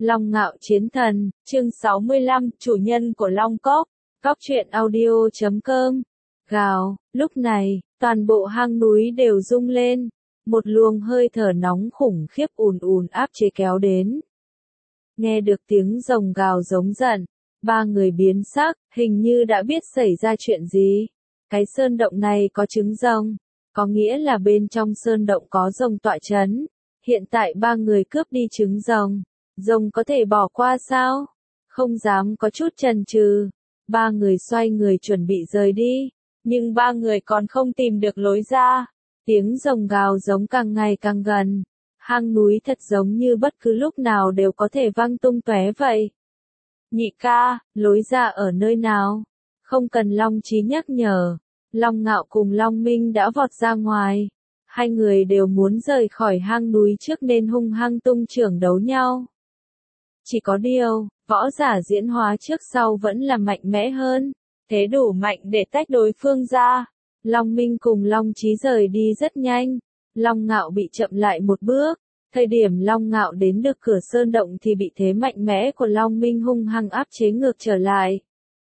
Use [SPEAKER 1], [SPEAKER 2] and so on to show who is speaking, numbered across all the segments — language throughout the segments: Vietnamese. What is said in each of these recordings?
[SPEAKER 1] Long Ngạo Chiến Thần, chương 65, chủ nhân của Long Cốc, Cóc truyện audio.com. Gào, lúc này, toàn bộ hang núi đều rung lên, một luồng hơi thở nóng khủng khiếp ùn ùn áp chế kéo đến. Nghe được tiếng rồng gào giống giận, ba người biến sắc, hình như đã biết xảy ra chuyện gì. Cái sơn động này có trứng rồng, có nghĩa là bên trong sơn động có rồng tọa chấn. Hiện tại ba người cướp đi trứng rồng, rồng có thể bỏ qua sao? Không dám có chút chần chừ. Ba người xoay người chuẩn bị rời đi, nhưng ba người còn không tìm được lối ra. Tiếng rồng gào giống càng ngày càng gần. Hang núi thật giống như bất cứ lúc nào đều có thể văng tung tóe vậy. Nhị ca, lối ra ở nơi nào? Không cần Long Chí nhắc nhở. Long Ngạo cùng Long Minh đã vọt ra ngoài. Hai người đều muốn rời khỏi hang núi trước nên hung hăng tung chưởng đấu nhau. Chỉ có điều, võ giả diễn hóa trước sau vẫn là mạnh mẽ hơn, thế đủ mạnh để tách đối phương ra. Long Minh cùng Long Chí rời đi rất nhanh, Long Ngạo bị chậm lại một bước. Thời điểm Long Ngạo đến được cửa sơn động thì bị thế mạnh mẽ của Long Minh hung hăng áp chế ngược trở lại.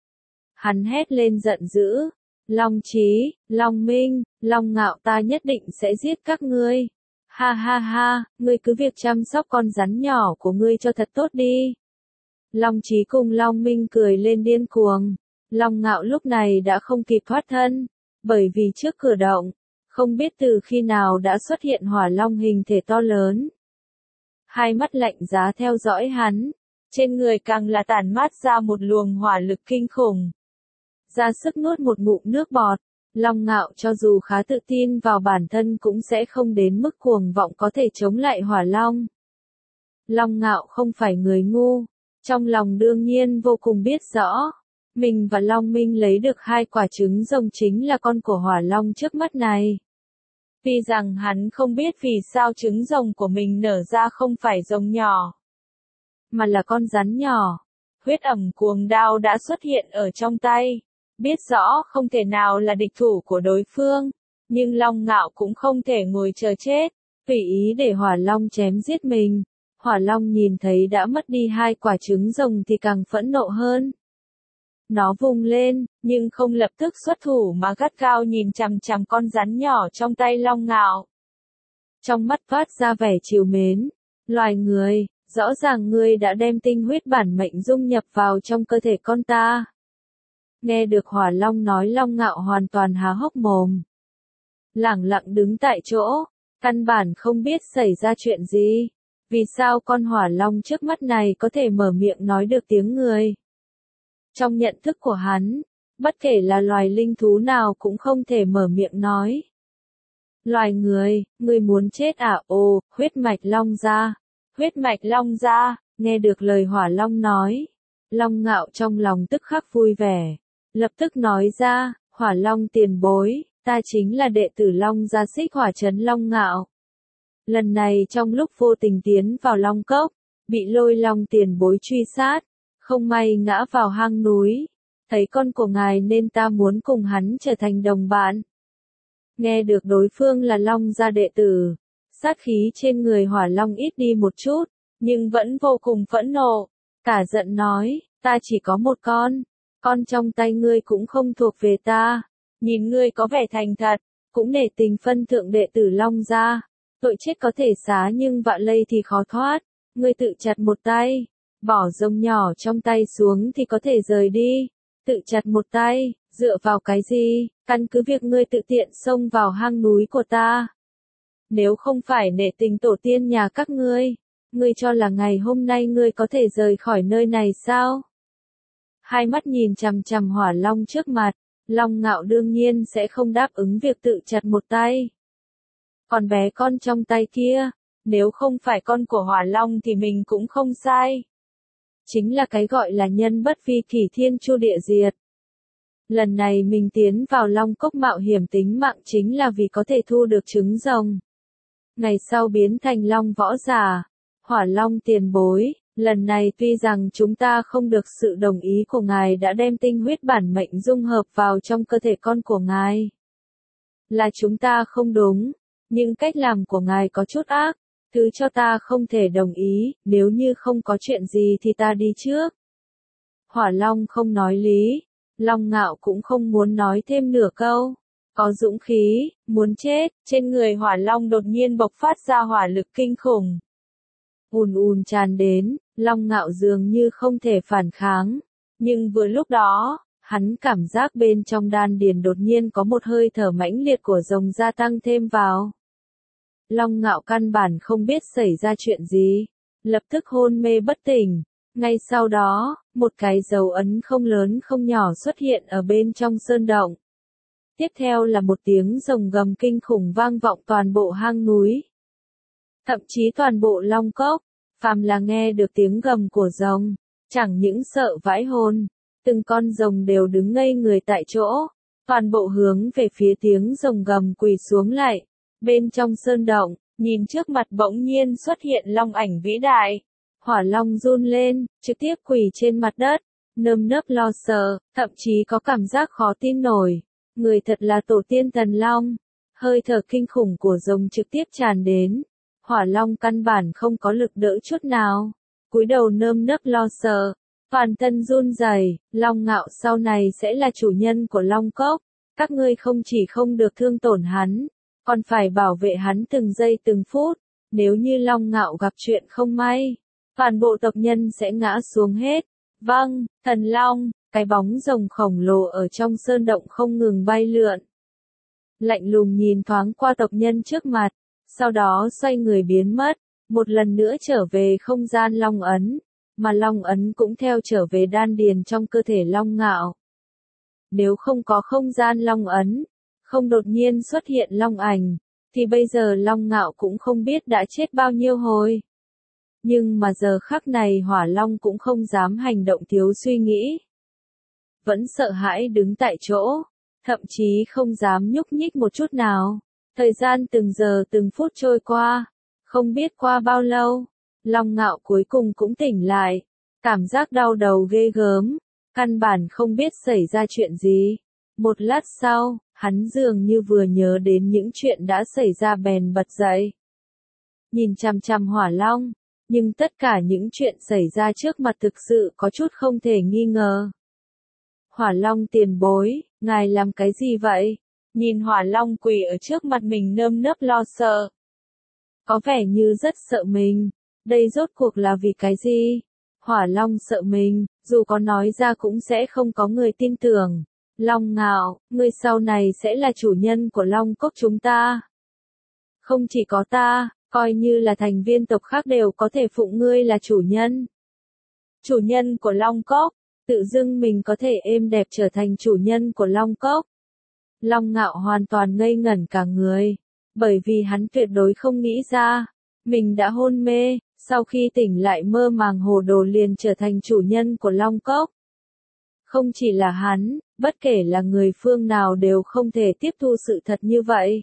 [SPEAKER 1] Hắn hét lên giận dữ. Long Chí, Long Minh, Long Ngạo ta nhất định sẽ giết các ngươi. Ha ha ha, ngươi cứ việc chăm sóc con rắn nhỏ của ngươi cho thật tốt đi. Long Chí cùng Long Minh cười lên điên cuồng. Long Ngạo lúc này đã không kịp thoát thân, bởi vì trước cửa động, không biết từ khi nào đã xuất hiện hỏa long hình thể to lớn. Hai mắt lạnh giá theo dõi hắn, trên người càng là tản mát ra một luồng hỏa lực kinh khủng. Ra sức nuốt một ngụm nước bọt, Long Ngạo cho dù khá tự tin vào bản thân cũng sẽ không đến mức cuồng vọng có thể chống lại hỏa long. Long Ngạo không phải người ngu, trong lòng đương nhiên vô cùng biết rõ, mình và Long Minh lấy được hai quả trứng rồng chính là con của hỏa long trước mắt này. Tuy rằng hắn không biết vì sao trứng rồng của mình nở ra không phải rồng nhỏ, mà là con rắn nhỏ. Huyết ẩm cuồng đao đã xuất hiện ở trong tay. Biết rõ không thể nào là địch thủ của đối phương, nhưng Long Ngạo cũng không thể ngồi chờ chết, tùy ý để hỏa long chém giết mình. Hỏa long nhìn thấy đã mất đi hai quả trứng rồng thì càng phẫn nộ hơn. Nó vung lên, nhưng không lập tức xuất thủ mà gắt gao nhìn chằm chằm con rắn nhỏ trong tay Long Ngạo. Trong mắt phát ra vẻ trìu mến. Loài người, rõ ràng ngươi đã đem tinh huyết bản mệnh dung nhập vào trong cơ thể con ta. Nghe được hỏa long nói, Long Ngạo hoàn toàn há hốc mồm. Lẳng lặng đứng tại chỗ, căn bản không biết xảy ra chuyện gì. Vì sao con hỏa long trước mắt này có thể mở miệng nói được tiếng người? Trong nhận thức của hắn, bất kể là loài linh thú nào cũng không thể mở miệng nói. Loài người, ngươi muốn chết à? Ồ, huyết mạch long ra. Huyết mạch long ra, nghe được lời hỏa long nói. Long Ngạo trong lòng tức khắc vui vẻ. Lập tức nói ra, hỏa long tiền bối, ta chính là đệ tử Long gia Xích Hỏa Trấn Long Ngạo. Lần này trong lúc vô tình tiến vào Long Cốc, bị Lôi Long tiền bối truy sát, không may ngã vào hang núi. Thấy con của ngài nên ta muốn cùng hắn trở thành đồng bạn. Nghe được đối phương là Long gia đệ tử, sát khí trên người hỏa long ít đi một chút, nhưng vẫn vô cùng phẫn nộ. Cả giận nói, ta chỉ có một con trong tay ngươi cũng không thuộc về ta. Nhìn ngươi có vẻ thành thật, cũng nể tình phân thượng đệ tử Long gia. Tội chết có thể xá nhưng vạ lây thì khó thoát. Ngươi tự chặt một tay, bỏ rồng nhỏ trong tay xuống thì có thể rời đi. Tự chặt một tay, dựa vào cái gì? Căn cứ việc ngươi tự tiện xông vào hang núi của ta. Nếu không phải nể tình tổ tiên nhà các ngươi cho là ngày hôm nay ngươi có thể rời khỏi nơi này sao? Hai mắt nhìn chằm chằm hỏa long trước mặt, Long Ngạo đương nhiên sẽ không đáp ứng việc tự chặt một tay. Còn bé con trong tay kia, nếu không phải con của hỏa long thì mình cũng không sai. Chính là cái gọi là nhân bất vi kỷ thiên chu địa diệt. Lần này mình tiến vào Long Cốc mạo hiểm tính mạng chính là vì có thể thu được trứng rồng. Ngày sau biến thành long võ giả. Hỏa long tiền bối, lần này tuy rằng chúng ta không được sự đồng ý của ngài đã đem tinh huyết bản mệnh dung hợp vào trong cơ thể con của ngài. Là chúng ta không đúng, nhưng cách làm của ngài có chút ác. Thứ cho ta không thể đồng ý, nếu như không có chuyện gì thì ta đi trước. Hỏa Long không nói lý, Long Ngạo cũng không muốn nói thêm nửa câu. Có dũng khí, muốn chết, trên người Hỏa Long đột nhiên bộc phát ra hỏa lực kinh khủng. Ùn ùn tràn đến, Long Ngạo dường như không thể phản kháng. Nhưng vừa lúc đó, hắn cảm giác bên trong đan điền đột nhiên có một hơi thở mãnh liệt của rồng gia tăng thêm vào. Long Ngạo căn bản không biết xảy ra chuyện gì, lập tức hôn mê bất tỉnh. Ngay sau đó, một cái dấu ấn không lớn không nhỏ xuất hiện ở bên trong sơn động. Tiếp theo là một tiếng rồng gầm kinh khủng vang vọng toàn bộ hang núi. Thậm chí toàn bộ Long Cốc, phàm là nghe được tiếng gầm của rồng, chẳng những sợ vãi hồn, từng con rồng đều đứng ngây người tại chỗ, toàn bộ hướng về phía tiếng rồng gầm quỳ xuống lại. Bên trong sơn động, nhìn trước mặt bỗng nhiên xuất hiện long ảnh vĩ đại. Hỏa Long run lên, trực tiếp quỳ trên mặt đất, nơm nớp lo sợ, thậm chí có cảm giác khó tin nổi. Người thật là tổ tiên thần long. Hơi thở kinh khủng của rồng trực tiếp tràn đến. Hỏa Long căn bản không có lực đỡ chút nào. Cúi đầu nơm nớp lo sợ, toàn thân run rẩy. Long Ngạo sau này sẽ là chủ nhân của Long Cốc. Các ngươi không chỉ không được thương tổn hắn, còn phải bảo vệ hắn từng giây từng phút. Nếu như Long Ngạo gặp chuyện không may, toàn bộ tộc nhân sẽ ngã xuống hết. Vâng, thần long, cái bóng rồng khổng lồ ở trong sơn động không ngừng bay lượn. Lạnh lùng nhìn thoáng qua tộc nhân trước mặt, sau đó xoay người biến mất, một lần nữa trở về không gian long ấn, mà long ấn cũng theo trở về đan điền trong cơ thể Long Ngạo. Nếu không có không gian long ấn, không đột nhiên xuất hiện long ảnh, thì bây giờ Long Ngạo cũng không biết đã chết bao nhiêu hồi. Nhưng mà giờ khắc này Hỏa Long cũng không dám hành động thiếu suy nghĩ. Vẫn sợ hãi đứng tại chỗ, thậm chí không dám nhúc nhích một chút nào. Thời gian từng giờ từng phút trôi qua, không biết qua bao lâu, Long Ngạo cuối cùng cũng tỉnh lại, cảm giác đau đầu ghê gớm, căn bản không biết xảy ra chuyện gì. Một lát sau, hắn dường như vừa nhớ đến những chuyện đã xảy ra bèn bật dậy. Nhìn chằm chằm Hỏa Long, nhưng tất cả những chuyện xảy ra trước mặt thực sự có chút không thể nghi ngờ. Hỏa Long tiền bối, ngài làm cái gì vậy? Nhìn Hỏa Long quỳ ở trước mặt mình nơm nớp lo sợ. Có vẻ như rất sợ mình. Đây rốt cuộc là vì cái gì? Hỏa Long sợ mình, dù có nói ra cũng sẽ không có người tin tưởng. Long Ngạo, ngươi sau này sẽ là chủ nhân của Long Cốc chúng ta. Không chỉ có ta, coi như là thành viên tộc khác đều có thể phụng ngươi là chủ nhân. Chủ nhân của Long Cốc, tự dưng mình có thể êm đẹp trở thành chủ nhân của Long Cốc. Long Ngạo hoàn toàn ngây ngẩn cả người, bởi vì hắn tuyệt đối không nghĩ ra, mình đã hôn mê, sau khi tỉnh lại mơ màng hồ đồ liền trở thành chủ nhân của Long Cốc. Không chỉ là hắn, bất kể là người phương nào đều không thể tiếp thu sự thật như vậy.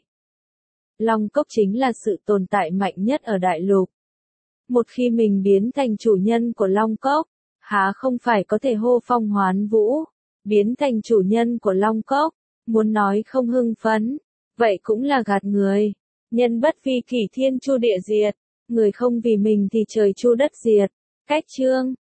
[SPEAKER 1] Long Cốc chính là sự tồn tại mạnh nhất ở đại lục. Một khi mình biến thành chủ nhân của Long Cốc, há không phải có thể hô phong hoán vũ, biến thành chủ nhân của Long Cốc, muốn nói không hưng phấn, vậy cũng là gạt người. Nhân bất vì kỷ thiên chu địa diệt, người không vì mình thì trời chu đất diệt. Cách chương